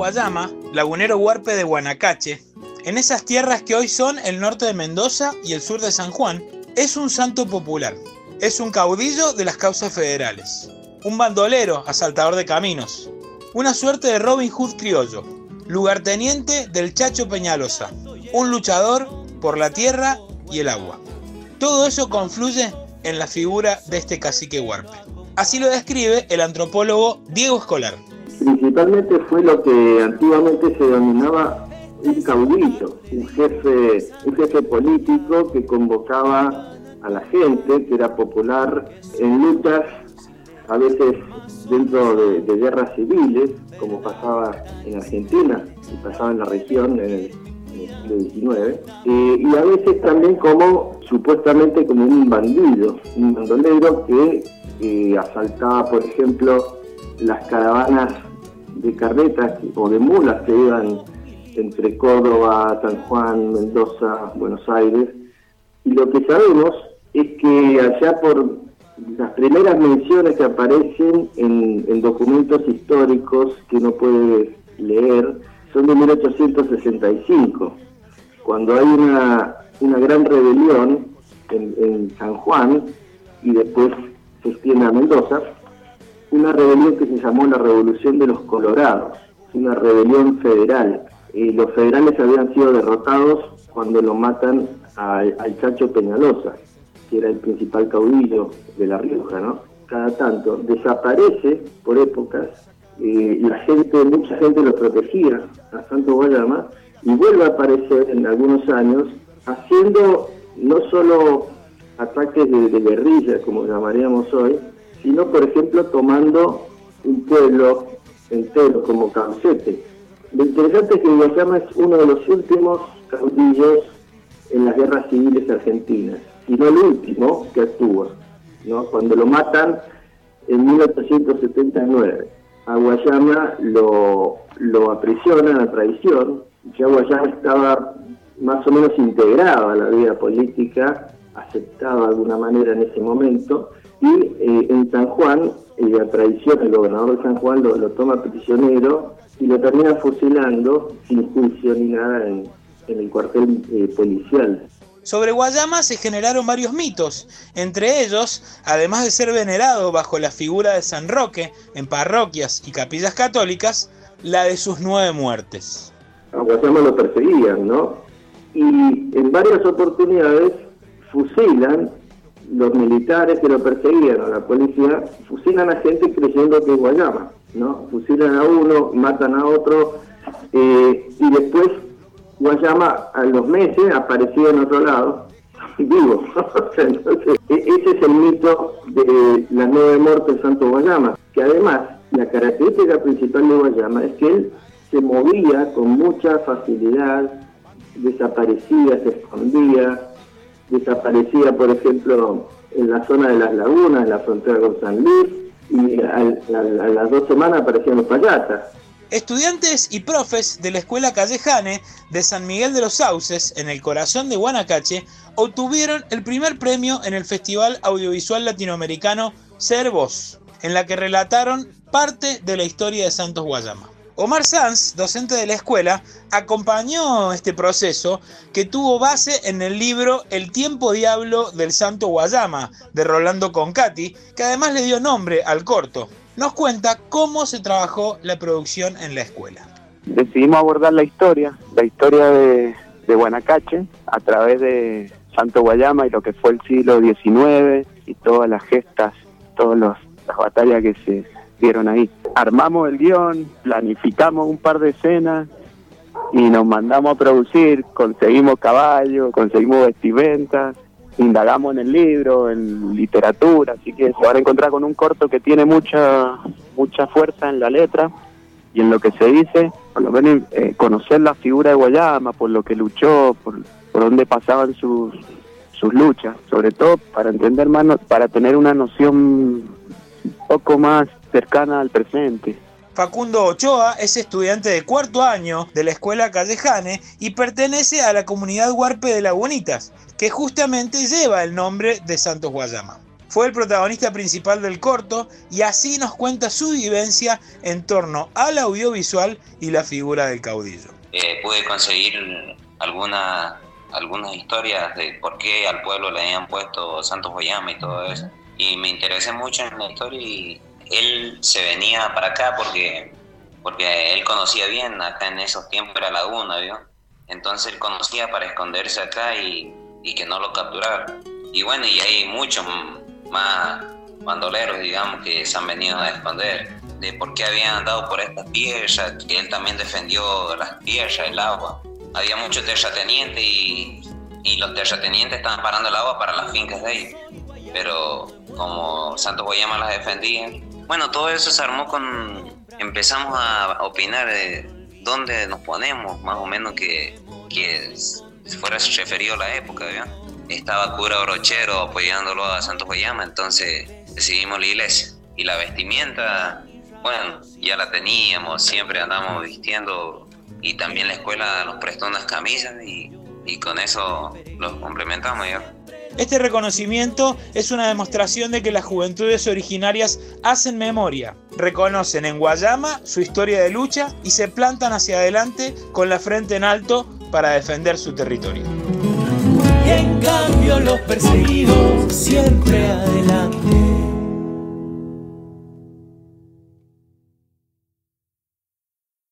Guayama, lagunero huarpe de Guanacache, en esas tierras que hoy son el norte de Mendoza y el sur de San Juan, es un santo popular. Es un caudillo de las causas federales, un bandolero asaltador de caminos, una suerte de Robin Hood criollo, lugarteniente del Chacho Peñalosa, un luchador por la tierra y el agua. Todo eso confluye en la figura de este cacique huarpe. Así lo describe el antropólogo Diego Escolar. Principalmente fue lo que antiguamente se denominaba un caudillo, un jefe político que convocaba a la gente, que era popular en luchas, a veces dentro de guerras civiles, como pasaba en Argentina y pasaba en la región en el siglo XIX, y a veces también supuestamente como un bandido, un bandolero que asaltaba, por ejemplo, las caravanas de carretas o de mulas que iban entre Córdoba, San Juan, Mendoza, Buenos Aires. Y lo que sabemos es que allá por las primeras menciones que aparecen en documentos históricos que uno puede leer son de 1865, cuando hay una gran rebelión en San Juan y después se extiende a Mendoza, una rebelión que se llamó la Revolución de los Colorados, una rebelión federal. Los federales habían sido derrotados cuando lo matan al Chacho Peñalosa, que era el principal caudillo de La Rioja, ¿no? Cada tanto desaparece por épocas, mucha gente lo protegía a Santos Guayama y vuelve a aparecer en algunos años haciendo no solo ataques de guerrilla, como llamaríamos hoy, sino, por ejemplo, tomando un pueblo entero como Caucete. Lo interesante es que Guayama es uno de los últimos caudillos en las guerras civiles argentinas, y no el último que actúa, ¿no? Cuando lo matan en 1879, a Guayama lo aprisionan a traición. Ya Guayama estaba más o menos integrado a la vida política, aceptado de alguna manera en ese momento, y en San Juan, a traición, el gobernador de San Juan lo toma prisionero y lo termina fusilando sin juicio ni nada en el cuartel policial. Sobre Guayama se generaron varios mitos, entre ellos, además de ser venerado bajo la figura de San Roque en parroquias y capillas católicas, la de sus 9 muertes. A Guayama lo perseguían, ¿no? Y en varias oportunidades fusilan los militares que lo perseguían, o la policía, fusilan a gente creyendo que es Guayama, ¿no? Fusilan a uno, matan a otro, y después Guayama a los meses aparecía en otro lado, vivo. Entonces, ese es el mito de las 9 muertes de Santo Guayama, que además la característica principal de Guayama es que él se movía con mucha facilidad, desaparecía, se escondía, desaparecía, por ejemplo, en la zona de las lagunas, en la frontera con San Luis, y a las 2 semanas aparecían los Payatas. Estudiantes y profes de la Escuela Callejane de San Miguel de los Sauces, en el corazón de Guanacache, obtuvieron el primer premio en el Festival Audiovisual Latinoamericano Ser Voz, en la que relataron parte de la historia de Santos Guayama. Omar Sanz, docente de la escuela, acompañó este proceso que tuvo base en el libro El tiempo diablo del Santo Guayama, de Rolando Concati, que además le dio nombre al corto. Nos cuenta cómo se trabajó la producción en la escuela. Decidimos abordar la historia de Guanacache a través de Santo Guayama y lo que fue el siglo XIX y todas las gestas, todas las batallas que se dieron ahí. Armamos el guión, planificamos un par de escenas y nos mandamos a producir, conseguimos caballos, conseguimos vestimentas, indagamos en el libro, en literatura, así que se van a encontrar con un corto que tiene mucha fuerza en la letra y en lo que se dice, por lo menos conocer la figura de Guayama, por lo que luchó, por dónde pasaban sus luchas, sobre todo para entender más, para tener una noción un poco más cercana al presente. Facundo Ochoa es estudiante de 4º año de la Escuela Callejane y pertenece a la comunidad huarpe de Lagunitas, que justamente lleva el nombre de Santos Guayama. fue el protagonista principal del corto y así nos cuenta su vivencia en torno al audiovisual y la figura del caudillo. Pude conseguir algunas historias de por qué al pueblo le habían puesto Santos Guayama y todo eso. Y me interesé mucho en la historia y él se venía para acá porque él conocía bien, acá en esos tiempos era Laguna, ¿vio? Entonces él conocía para esconderse acá y que no lo capturaran. Y bueno, y hay muchos más bandoleros, digamos, que se han venido a esconder de por qué habían andado por estas piedras, que él también defendió las piedras, el agua. Había muchos terratenientes y los terratenientes estaban parando el agua para las fincas de ellos. Pero como Santos Guayama las defendía, bueno, todo eso se armó empezamos a opinar de dónde nos ponemos, más o menos que fuera referido a la época, ¿verdad? Estaba cura Orochero apoyándolo a Santos Guayama, entonces decidimos la iglesia. Y la vestimenta, bueno, ya la teníamos, siempre andamos vistiendo, y también la escuela nos prestó unas camisas y con eso los complementamos ya. Este reconocimiento es una demostración de que las juventudes originarias hacen memoria, reconocen en Guayama su historia de lucha y se plantan hacia adelante con la frente en alto para defender su territorio. Y en cambio los perseguidos siempre adelante.